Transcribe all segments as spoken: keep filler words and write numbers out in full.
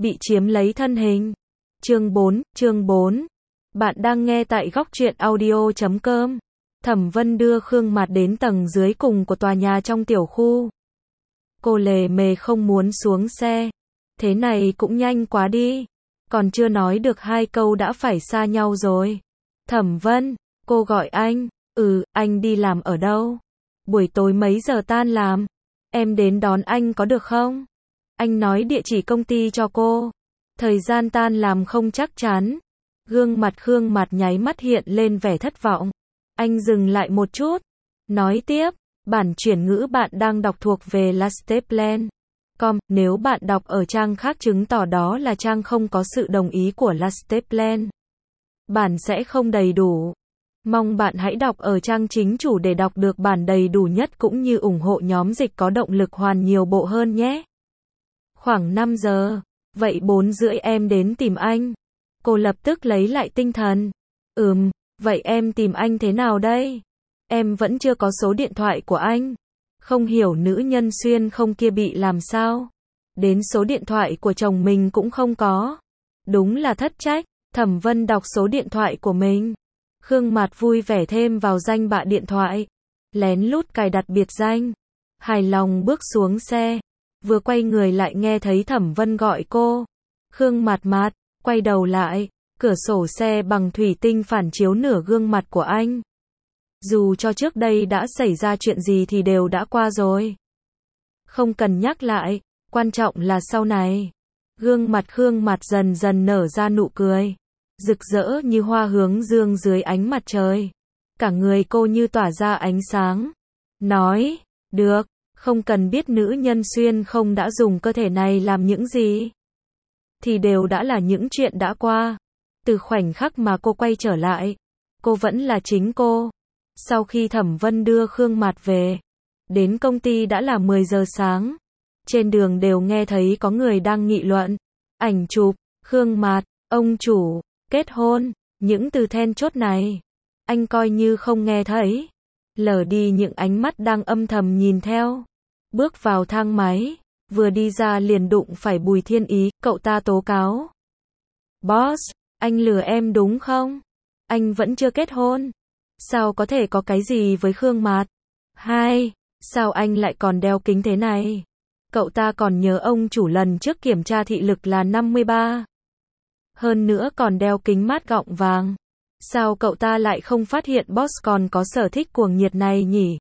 bị chiếm lấy thân hình. Chương bốn, chương bốn. Bạn đang nghe tại góc truyện audio chấm com. Thẩm Vân đưa Khương Mạt đến tầng dưới cùng của tòa nhà trong tiểu khu. Cô lề mề không muốn xuống xe. Thế này cũng nhanh quá đi. Còn chưa nói được hai câu đã phải xa nhau rồi. Thẩm Vân, cô gọi anh. Ừ, anh đi làm ở đâu? Buổi tối mấy giờ tan làm? Em đến đón anh có được không? Anh nói địa chỉ công ty cho cô. Thời gian tan làm không chắc chắn. Gương mặt Khương Mạt nháy mắt hiện lên vẻ thất vọng. Anh dừng lại một chút. Nói tiếp, bản chuyển ngữ bạn đang đọc thuộc về lasteplan chấm com. Nếu bạn đọc ở trang khác chứng tỏ đó là trang không có sự đồng ý của Lasteplan. Bản sẽ không đầy đủ. Mong bạn hãy đọc ở trang chính chủ để đọc được bản đầy đủ nhất cũng như ủng hộ nhóm dịch có động lực hoàn nhiều bộ hơn nhé. Khoảng năm giờ. Vậy bốn rưỡi em đến tìm anh. Cô lập tức lấy lại tinh thần. Ừm, vậy em tìm anh thế nào đây? Em vẫn chưa có số điện thoại của anh. Không hiểu nữ nhân xuyên không kia bị làm sao. Đến số điện thoại của chồng mình cũng không có. Đúng là thất trách. Thẩm Vân đọc số điện thoại của mình. Khương Mạt vui vẻ thêm vào danh bạ điện thoại. Lén lút cài đặt biệt danh. Hài lòng bước xuống xe. Vừa quay người lại nghe thấy Thẩm Vân gọi cô. Khương Mạt Mạt, quay đầu lại. Cửa sổ xe bằng thủy tinh phản chiếu nửa gương mặt của anh. Dù cho trước đây đã xảy ra chuyện gì thì đều đã qua rồi. Không cần nhắc lại, quan trọng là sau này. Gương mặt Khương Mạt dần dần nở ra nụ cười. Rực rỡ như hoa hướng dương dưới ánh mặt trời. Cả người cô như tỏa ra ánh sáng. Nói, được, không cần biết nữ nhân xuyên không đã dùng cơ thể này làm những gì. Thì đều đã là những chuyện đã qua. Từ khoảnh khắc mà cô quay trở lại, cô vẫn là chính cô. Sau khi Thẩm Vân đưa Khương Mạt về, đến công ty đã là mười giờ sáng. Trên đường đều nghe thấy có người đang nghị luận. Ảnh chụp, Khương Mạt, ông chủ, kết hôn, những từ then chốt này. Anh coi như không nghe thấy. Lờ đi những ánh mắt đang âm thầm nhìn theo. Bước vào thang máy, vừa đi ra liền đụng phải Bùi Thiên Ý, cậu ta tố cáo. Boss, anh lừa em đúng không? Anh vẫn chưa kết hôn. Sao có thể có cái gì với Khương Mạt? Hai, sao anh lại còn đeo kính thế này? Cậu ta còn nhớ ông chủ lần trước kiểm tra thị lực là năm mươi ba. Hơn nữa còn đeo kính mát gọng vàng. Sao cậu ta lại không phát hiện boss còn có sở thích cuồng nhiệt này nhỉ?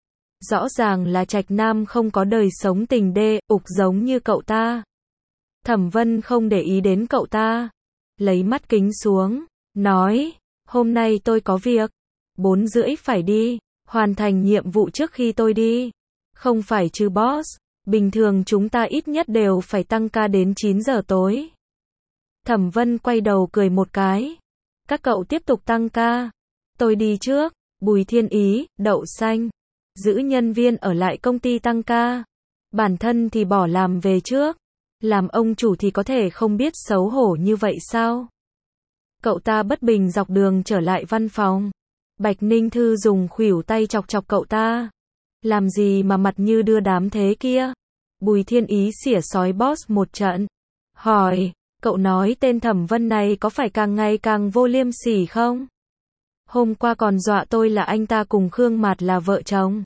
Rõ ràng là trạch nam không có đời sống tình đê, ục giống như cậu ta. Thẩm Vân không để ý đến cậu ta. Lấy mắt kính xuống, nói, hôm nay tôi có việc. Bốn rưỡi phải đi, hoàn thành nhiệm vụ trước khi tôi đi. Không phải chứ boss, bình thường chúng ta ít nhất đều phải tăng ca đến chín giờ tối. Thẩm Vân quay đầu cười một cái. Các cậu tiếp tục tăng ca. Tôi đi trước. Bùi Thiên Ý, đậu xanh. Giữ nhân viên ở lại công ty tăng ca. Bản thân thì bỏ làm về trước. Làm ông chủ thì có thể không biết xấu hổ như vậy sao? Cậu ta bất bình dọc đường trở lại văn phòng. Bạch Ninh Thư dùng khuỷu tay chọc chọc cậu ta. Làm gì mà mặt như đưa đám thế kia? Bùi Thiên Ý xỉa sói boss một trận. Hỏi, cậu nói tên Thẩm Vân này có phải càng ngày càng vô liêm sỉ không? Hôm qua còn dọa tôi là anh ta cùng Khương Mạt là vợ chồng.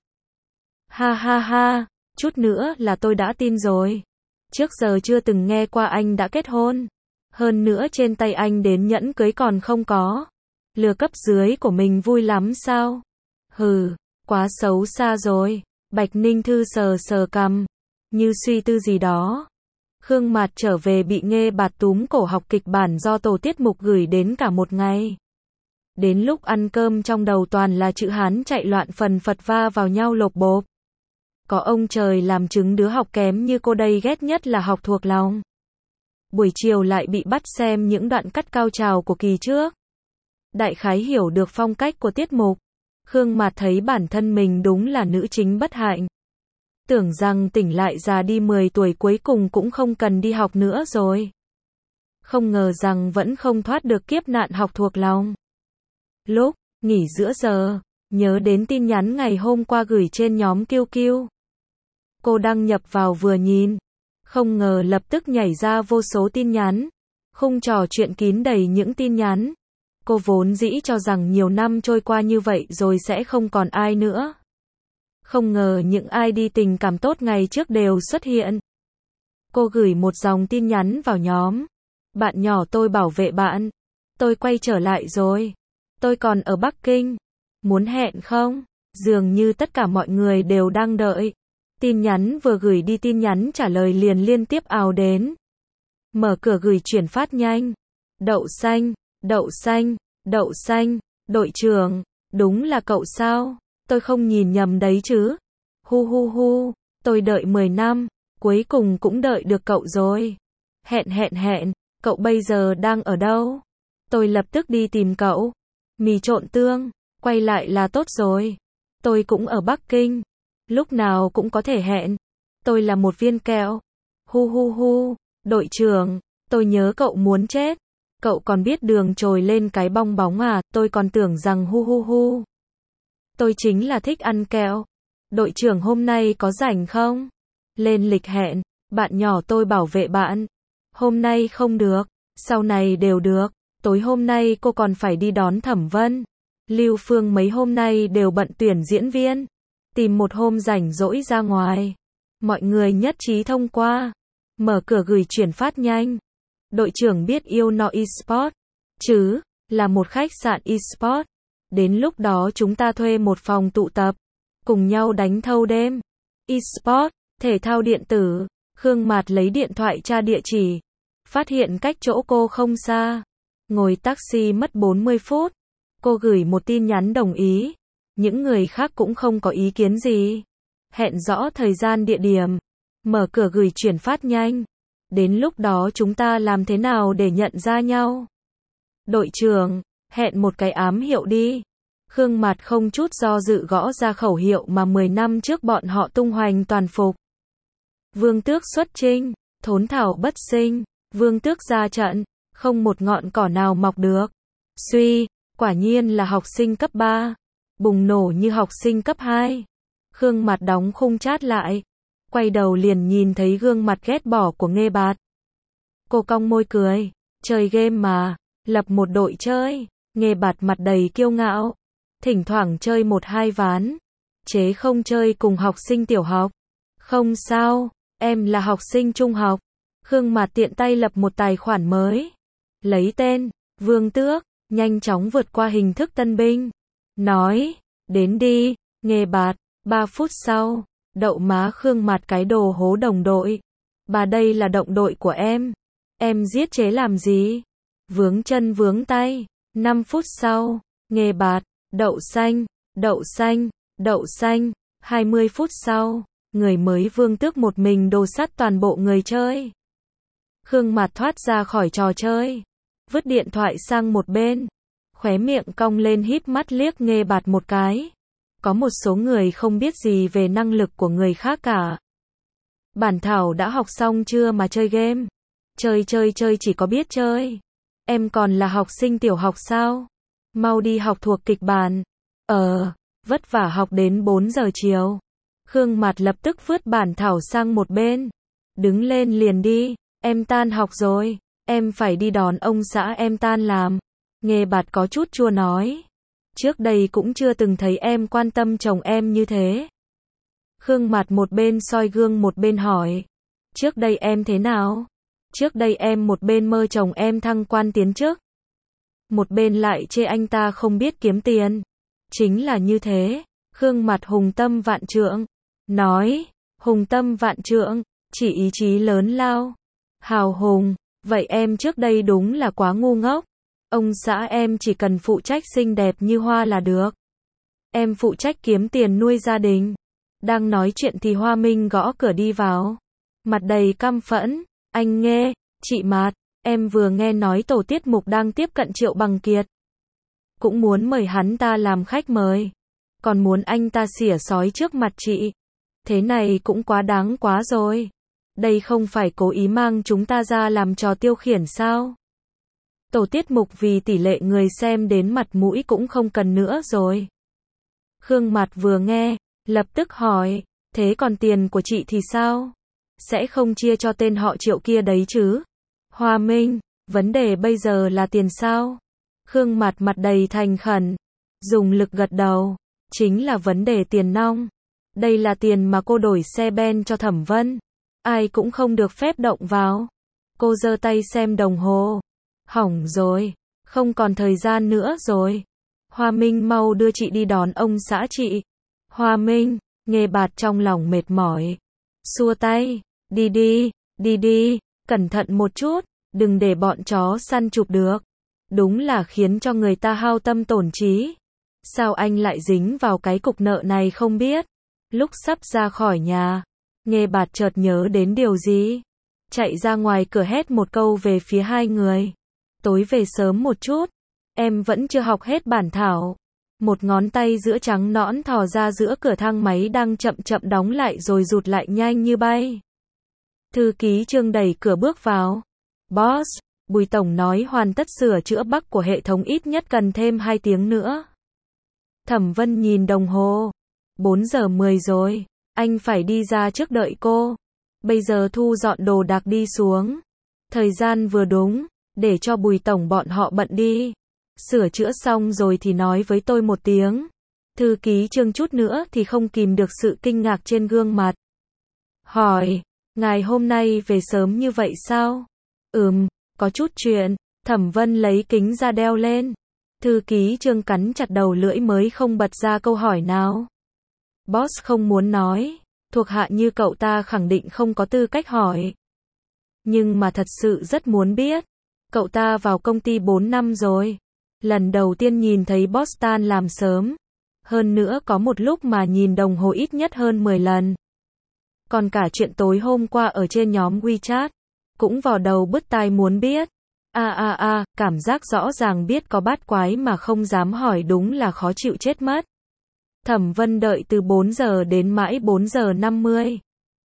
Ha ha ha, chút nữa là tôi đã tin rồi. Trước giờ chưa từng nghe qua anh đã kết hôn. Hơn nữa trên tay anh đến nhẫn cưới còn không có. Lừa cấp dưới của mình vui lắm sao? Hừ, quá xấu xa rồi. Bạch Ninh Thư sờ sờ cằm, như suy tư gì đó. Khương Mạt trở về bị Nghê Bạt túm cổ học kịch bản do tổ tiết mục gửi đến cả một ngày. Đến lúc ăn cơm trong đầu toàn là chữ Hán chạy loạn phần phật va vào nhau lộp bộp. Có ông trời làm chứng đứa học kém như cô đây ghét nhất là học thuộc lòng. Buổi chiều lại bị bắt xem những đoạn cắt cao trào của kỳ trước. Đại khái hiểu được phong cách của tiết mục. Khương Mạt thấy bản thân mình đúng là nữ chính bất hạnh. Tưởng rằng tỉnh lại già đi mười tuổi cuối cùng cũng không cần đi học nữa rồi. Không ngờ rằng vẫn không thoát được kiếp nạn học thuộc lòng. Lúc nghỉ giữa giờ, nhớ đến tin nhắn ngày hôm qua gửi trên nhóm Q Q. Cô đăng nhập vào vừa nhìn. Không ngờ lập tức nhảy ra vô số tin nhắn. Khung trò chuyện kín đầy những tin nhắn. Cô vốn dĩ cho rằng nhiều năm trôi qua như vậy rồi sẽ không còn ai nữa. Không ngờ những ai đi tình cảm tốt ngày trước đều xuất hiện. Cô gửi một dòng tin nhắn vào nhóm. Bạn nhỏ tôi bảo vệ bạn. Tôi quay trở lại rồi. Tôi còn ở Bắc Kinh. Muốn hẹn không? Dường như tất cả mọi người đều đang đợi. Tin nhắn vừa gửi đi tin nhắn trả lời liền liên tiếp ào đến. Mở cửa gửi chuyển phát nhanh. Đậu xanh, đậu xanh, đậu xanh, đội trưởng, đúng là cậu sao? Tôi không nhìn nhầm đấy chứ? Hu hu hu, tôi đợi mười năm, cuối cùng cũng đợi được cậu rồi. Hẹn hẹn hẹn, cậu bây giờ đang ở đâu? Tôi lập tức đi tìm cậu. Mì trộn tương, quay lại là tốt rồi. Tôi cũng ở Bắc Kinh. Lúc nào cũng có thể hẹn. Tôi là một viên kẹo. Hu hu hu, đội trưởng, tôi nhớ cậu muốn chết. Cậu còn biết đường trồi lên cái bong bóng à, tôi còn tưởng rằng hu hu hu. Tôi chính là thích ăn kẹo. Đội trưởng hôm nay có rảnh không? Lên lịch hẹn, bạn nhỏ tôi bảo vệ bạn. Hôm nay không được, sau này đều được. Tối hôm nay cô còn phải đi đón Thẩm Vân. Lưu Phương mấy hôm nay đều bận tuyển diễn viên. Tìm một hôm rảnh rỗi ra ngoài. Mọi người nhất trí thông qua. Mở cửa gửi chuyển phát nhanh. Đội trưởng biết yêu no eSport chứ, là một khách sạn eSport. Đến lúc đó chúng ta thuê một phòng tụ tập, cùng nhau đánh thâu đêm. eSport, thể thao điện tử. Khương Mạt lấy điện thoại tra địa chỉ, phát hiện cách chỗ cô không xa. Ngồi taxi mất bốn mươi phút. Cô gửi một tin nhắn đồng ý. Những người khác cũng không có ý kiến gì. Hẹn rõ thời gian địa điểm. Mở cửa gửi chuyển phát nhanh. Đến lúc đó chúng ta làm thế nào để nhận ra nhau? Đội trưởng, hẹn một cái ám hiệu đi. Khương Mạt không chút do dự gõ ra khẩu hiệu mà mười năm trước bọn họ tung hoành toàn phục. Vương tước xuất chinh, thốn thảo bất sinh, vương tước ra trận, không một ngọn cỏ nào mọc được. Suy, quả nhiên là học sinh cấp ba, bùng nổ như học sinh cấp hai. Khương Mạt đóng khung chat lại, quay đầu liền nhìn thấy gương mặt ghét bỏ của Nghê Bạt. Cô cong môi cười, chơi game mà, lập một đội chơi. Nghê Bạt mặt đầy kiêu ngạo, thỉnh thoảng chơi một hai ván, chế không chơi cùng học sinh tiểu học. Không sao, em là học sinh trung học. Khương Mạt tiện tay lập một tài khoản mới, lấy tên Vương Tước, nhanh chóng vượt qua hình thức tân binh. Nói, đến đi, Nghê Bạt. Ba phút sau, đậu má Khương Mạt cái đồ hố đồng đội. Bà đây là động đội của em. Em giết chế làm gì? Vướng chân vướng tay. Năm phút sau, Nghê Bạt, đậu xanh, đậu xanh, đậu xanh. Hai mươi phút sau, người mới Vương Tước một mình đồ sắt toàn bộ người chơi. Khương Mạt thoát ra khỏi trò chơi, vứt điện thoại sang một bên, khóe miệng cong lên híp mắt liếc Nghê Bạt một cái. Có một số người không biết gì về năng lực của người khác cả. Bản thảo đã học xong chưa mà chơi game? Chơi chơi chơi chỉ có biết chơi. Em còn là học sinh tiểu học sao? Mau đi học thuộc kịch bản. Ờ, vất vả học đến bốn giờ chiều. Khương Mạt lập tức vứt bản thảo sang một bên. Đứng lên liền đi, em tan học rồi, em phải đi đón ông xã em tan làm. Nghê Bạt có chút chua nói. Trước đây cũng chưa từng thấy em quan tâm chồng em như thế. Khương Mạt một bên soi gương một bên hỏi. Trước đây em thế nào? Trước đây em một bên mơ chồng em thăng quan tiến chức, một bên lại chê anh ta không biết kiếm tiền. Chính là như thế. Khương Mạt hùng tâm vạn trượng. Nói, hùng tâm vạn trượng, chỉ ý chí lớn lao. Hào hùng, vậy em trước đây đúng là quá ngu ngốc. Ông xã em chỉ cần phụ trách xinh đẹp như hoa là được. Em phụ trách kiếm tiền nuôi gia đình. Đang nói chuyện thì Hoa Minh gõ cửa đi vào. Mặt đầy căm phẫn. Anh nghe, chị Mạt, em vừa nghe nói tổ tiết mục đang tiếp cận Triệu Bằng Kiệt. Cũng muốn mời hắn ta làm khách mời. Còn muốn anh ta xỉa sói trước mặt chị. Thế này cũng quá đáng quá rồi. Đây không phải cố ý mang chúng ta ra làm trò tiêu khiển sao? Tổ tiết mục vì tỷ lệ người xem đến mặt mũi cũng không cần nữa rồi. Khương Mạt vừa nghe, lập tức hỏi, thế còn tiền của chị thì sao? sẽ không chia cho tên họ Triệu kia đấy chứ. Hoa Minh, vấn đề bây giờ là tiền sao? Khương Mạt mặt đầy thành khẩn, dùng lực gật đầu, chính là vấn đề tiền nong. Đây là tiền mà cô đổi xe Ben cho Thẩm Vân, ai cũng không được phép động vào. Cô giơ tay xem đồng hồ, hỏng rồi, không còn thời gian nữa rồi. Hoa Minh mau đưa chị đi đón ông xã chị. Hoa Minh, Nghê Bạt trong lòng mệt mỏi, xua tay, đi đi, đi đi, cẩn thận một chút, đừng để bọn chó săn chụp được. Đúng là khiến cho người ta hao tâm tổn trí. Sao anh lại dính vào cái cục nợ này không biết? Lúc sắp ra khỏi nhà, Nghê Bạt chợt nhớ đến điều gì, chạy ra ngoài cửa hét một câu về phía hai người. Tối về sớm một chút, em vẫn chưa học hết bản thảo. Một ngón tay giữa trắng nõn thò ra giữa cửa thang máy đang chậm chậm đóng lại rồi rụt lại nhanh như bay. Thư ký Trương đẩy cửa bước vào. Boss, Bùi Tổng nói hoàn tất sửa chữa bug của hệ thống ít nhất cần thêm hai tiếng nữa. Thẩm Vân nhìn đồng hồ. bốn giờ mười rồi, anh phải đi ra trước đợi cô. Bây giờ thu dọn đồ đạc đi xuống. Thời gian vừa đúng, để cho Bùi Tổng bọn họ bận đi. Sửa chữa xong rồi thì nói với tôi một tiếng. Thư ký Trương chút nữa thì không kìm được sự kinh ngạc trên gương mặt. Hỏi, ngài hôm nay về sớm như vậy sao? Ừm, có chút chuyện. Thẩm Vân lấy kính ra đeo lên. Thư ký Trương cắn chặt đầu lưỡi mới không bật ra câu hỏi nào. Boss không muốn nói, thuộc hạ như cậu ta khẳng định không có tư cách hỏi. Nhưng mà thật sự rất muốn biết. Cậu ta vào công ty bốn năm rồi. Lần đầu tiên nhìn thấy boss tan làm sớm. Hơn nữa có một lúc mà nhìn đồng hồ ít nhất hơn mười lần. Còn cả chuyện tối hôm qua ở trên nhóm WeChat. Cũng vào đầu bứt tai muốn biết. A a a, cảm giác rõ ràng biết có bát quái mà không dám hỏi đúng là khó chịu chết mất. Thẩm Vân đợi từ bốn giờ đến mãi bốn giờ năm mươi.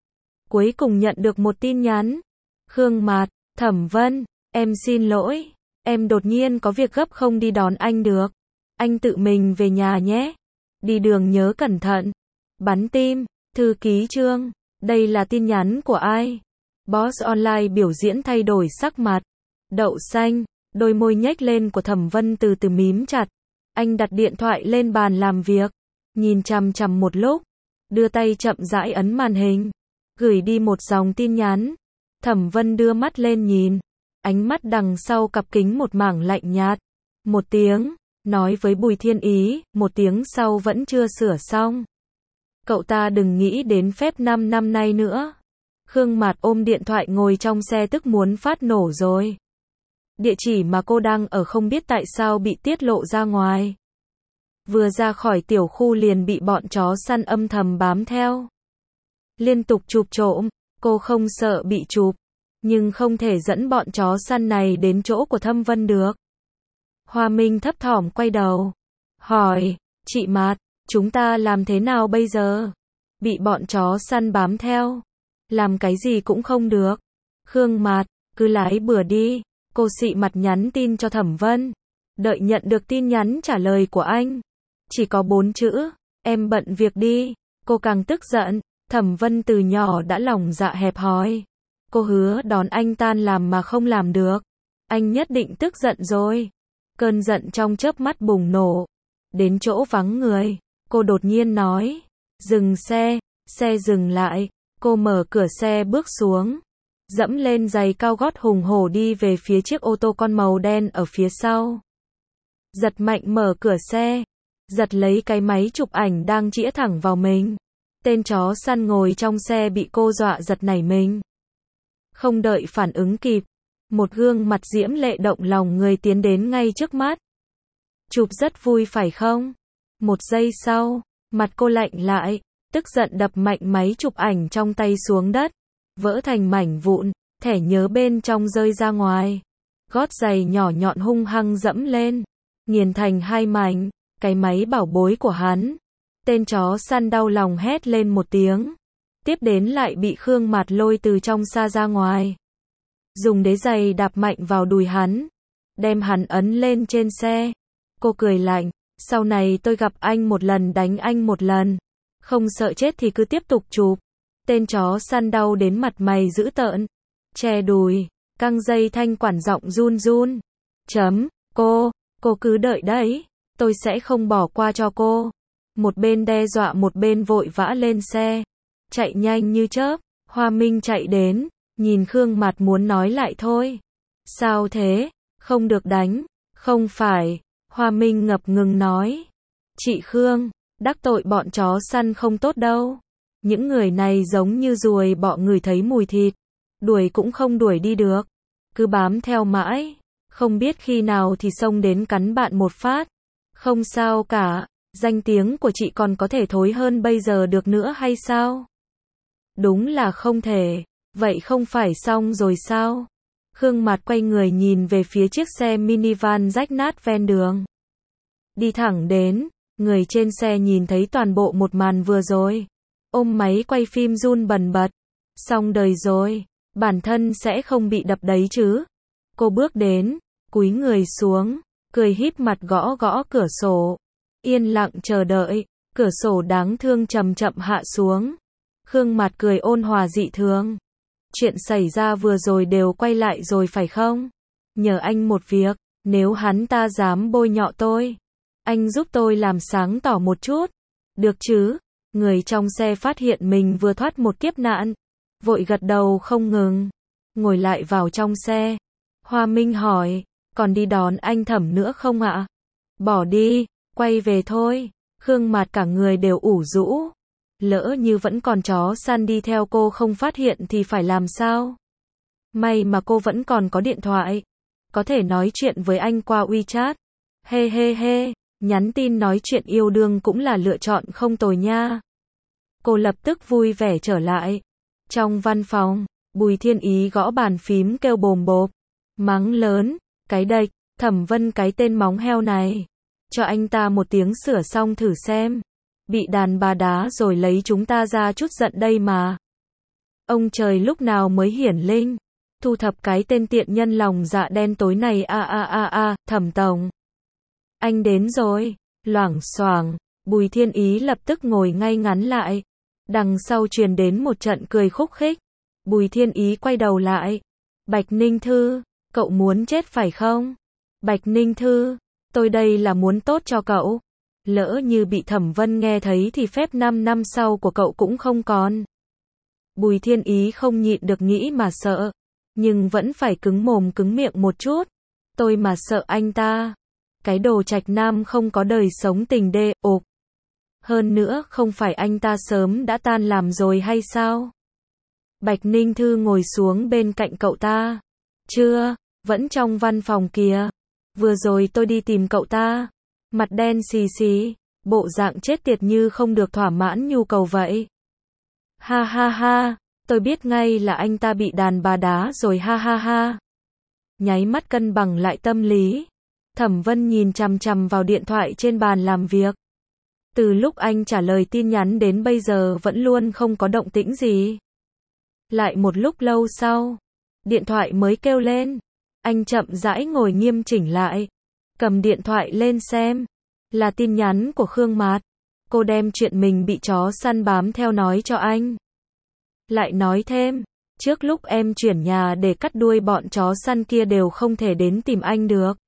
Cuối cùng nhận được một tin nhắn. Khương Mạt, Thẩm Vân, em xin lỗi, em đột nhiên có việc gấp không đi đón anh được. Anh tự mình về nhà nhé. Đi đường nhớ cẩn thận. Bắn tim, thư ký Trương, đây là tin nhắn của ai? Boss Online biểu diễn thay đổi sắc mặt. Đậu xanh, đôi môi nhếch lên của Thẩm Vân từ từ mím chặt. Anh đặt điện thoại lên bàn làm việc, nhìn chằm chằm một lúc, đưa tay chậm rãi ấn màn hình, gửi đi một dòng tin nhắn. Thẩm Vân đưa mắt lên nhìn, ánh mắt đằng sau cặp kính một mảng lạnh nhạt. Một tiếng, nói với Bùi Thiên Ý, một tiếng sau vẫn chưa sửa xong. Cậu ta đừng nghĩ đến phép năm năm nay nữa. Khương Mạt ôm điện thoại ngồi trong xe tức muốn phát nổ rồi. Địa chỉ mà cô đang ở không biết tại sao bị tiết lộ ra ngoài. Vừa ra khỏi tiểu khu liền bị bọn chó săn âm thầm bám theo. Liên tục chụp trộm, cô không sợ bị chụp, nhưng không thể dẫn bọn chó săn này đến chỗ của Thâm Vân được. Hoa Minh thấp thỏm quay đầu, hỏi, chị Mạt, chúng ta làm thế nào bây giờ? Bị bọn chó săn bám theo, làm cái gì cũng không được. Khương Mạt, cứ lái bừa đi. Cô xị mặt nhắn tin cho Thẩm Vân. Đợi nhận được tin nhắn trả lời của anh. Chỉ có bốn chữ, em bận việc đi. Cô càng tức giận. Thẩm Vân từ nhỏ đã lòng dạ hẹp hòi. Cô hứa đón anh tan làm mà không làm được. Anh nhất định tức giận rồi. Cơn giận trong chớp mắt bùng nổ. Đến chỗ vắng người, cô đột nhiên nói, dừng xe. Xe dừng lại. Cô mở cửa xe bước xuống, dẫm lên giày cao gót hùng hổ đi về phía chiếc ô tô con màu đen ở phía sau. Giật mạnh mở cửa xe, giật lấy cái máy chụp ảnh đang chĩa thẳng vào mình. Tên chó săn ngồi trong xe bị cô dọa giật nảy mình. Không đợi phản ứng kịp, một gương mặt diễm lệ động lòng người tiến đến ngay trước mắt. Chụp rất vui phải không? Một giây sau, mặt cô lạnh lại, tức giận đập mạnh máy chụp ảnh trong tay xuống đất, vỡ thành mảnh vụn, thẻ nhớ bên trong rơi ra ngoài. Gót giày nhỏ nhọn hung hăng dẫm lên, nghiền thành hai mảnh, cái máy bảo bối của hắn. Tên chó săn đau lòng hét lên một tiếng, tiếp đến lại bị Khương Mạt lôi từ trong xa ra ngoài. Dùng đế giày đạp mạnh vào đùi hắn, đem hắn ấn lên trên xe. Cô cười lạnh, sau này tôi gặp anh một lần đánh anh một lần. Không sợ chết thì cứ tiếp tục chụp. Tên chó săn đau đến mặt mày dữ tợn. Che đùi, căng dây thanh quản giọng run run. Chấm, cô, cô cứ đợi đấy, tôi sẽ không bỏ qua cho cô. Một bên đe dọa một bên vội vã lên xe. Chạy nhanh như chớp, Hoa Minh chạy đến, nhìn Khương Mạt muốn nói lại thôi. Sao thế, không được đánh, không phải, Hoa Minh ngập ngừng nói. Chị Khương, đắc tội bọn chó săn không tốt đâu. Những người này giống như ruồi bọ ngửi thấy mùi thịt, đuổi cũng không đuổi đi được, cứ bám theo mãi, không biết khi nào thì xông đến cắn bạn một phát. Không sao cả, danh tiếng của chị còn có thể thối hơn bây giờ được nữa hay sao? Đúng là không thể, vậy không phải xong rồi sao? Khương Mạt quay người nhìn về phía chiếc xe minivan rách nát ven đường. Đi thẳng đến, người trên xe nhìn thấy toàn bộ một màn vừa rồi. Ôm máy quay phim run bần bật. Xong đời rồi, bản thân sẽ không bị đập đấy chứ. Cô bước đến, cúi người xuống, cười híp mặt gõ gõ cửa sổ. Yên lặng chờ đợi, cửa sổ đáng thương chậm chậm hạ xuống. Khương Mạt cười ôn hòa dị thường. Chuyện xảy ra vừa rồi đều quay lại rồi phải không? Nhờ anh một việc, nếu hắn ta dám bôi nhọ tôi, anh giúp tôi làm sáng tỏ một chút. Được chứ? Người trong xe phát hiện mình vừa thoát một kiếp nạn, vội gật đầu không ngừng. Ngồi lại vào trong xe. Hoa Minh hỏi, còn đi đón anh Thẩm nữa không ạ? Bỏ đi, quay về thôi. Khương Mạt cả người đều ủ rũ. Lỡ như vẫn còn chó săn đi theo cô không phát hiện thì phải làm sao? May mà cô vẫn còn có điện thoại, có thể nói chuyện với anh qua WeChat. Hê hê hê, nhắn tin nói chuyện yêu đương cũng là lựa chọn không tồi nha. Cô lập tức vui vẻ trở lại. Trong văn phòng, Bùi Thiên Ý gõ bàn phím kêu bồm bộp, mắng lớn, cái đệch, Thẩm Vân cái tên móng heo này. Cho anh ta một tiếng sửa xong thử xem. Bị đàn bà đá rồi lấy chúng ta ra chút giận đây mà. Ông trời lúc nào mới hiển linh, thu thập cái tên tiện nhân lòng dạ đen tối này a a a a, Thẩm tổng. Anh đến rồi, loảng xoảng, Bùi Thiên Ý lập tức ngồi ngay ngắn lại. Đằng sau truyền đến một trận cười khúc khích. Bùi Thiên Ý quay đầu lại. Bạch Ninh Thư, cậu muốn chết phải không? Bạch Ninh Thư, tôi đây là muốn tốt cho cậu. Lỡ như bị Thẩm Vân nghe thấy thì phép năm năm sau của cậu cũng không còn. Bùi Thiên Ý không nhịn được nghĩ mà sợ, nhưng vẫn phải cứng mồm cứng miệng một chút. Tôi mà sợ anh ta. Cái đồ trạch nam không có đời sống tình đê, ộp. Hơn nữa không phải anh ta sớm đã tan làm rồi hay sao? Bạch Ninh Thư ngồi xuống bên cạnh cậu ta. Chưa, vẫn trong văn phòng kìa. Vừa rồi tôi đi tìm cậu ta. Mặt đen xì xì, bộ dạng chết tiệt như không được thỏa mãn nhu cầu vậy. Ha ha ha, tôi biết ngay là anh ta bị đàn bà đá rồi ha ha ha. Nháy mắt cân bằng lại tâm lý. Thẩm Vân nhìn chằm chằm vào điện thoại trên bàn làm việc. Từ lúc anh trả lời tin nhắn đến bây giờ vẫn luôn không có động tĩnh gì. Lại một lúc lâu sau, điện thoại mới kêu lên. Anh chậm rãi ngồi nghiêm chỉnh lại, cầm điện thoại lên xem. Là tin nhắn của Khương Mạt. Cô đem chuyện mình bị chó săn bám theo nói cho anh. Lại nói thêm, trước lúc em chuyển nhà để cắt đuôi bọn chó săn kia đều không thể đến tìm anh được.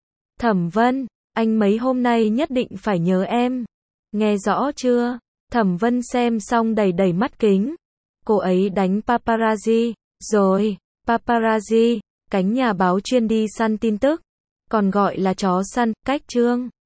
Thẩm Vân, anh mấy hôm nay nhất định phải nhớ em. Nghe rõ chưa? Thẩm Vân xem xong đầy đầy mắt kính. Cô ấy đánh paparazzi, rồi, paparazzi, cánh nhà báo chuyên đi săn tin tức, còn gọi là chó săn, cách chương.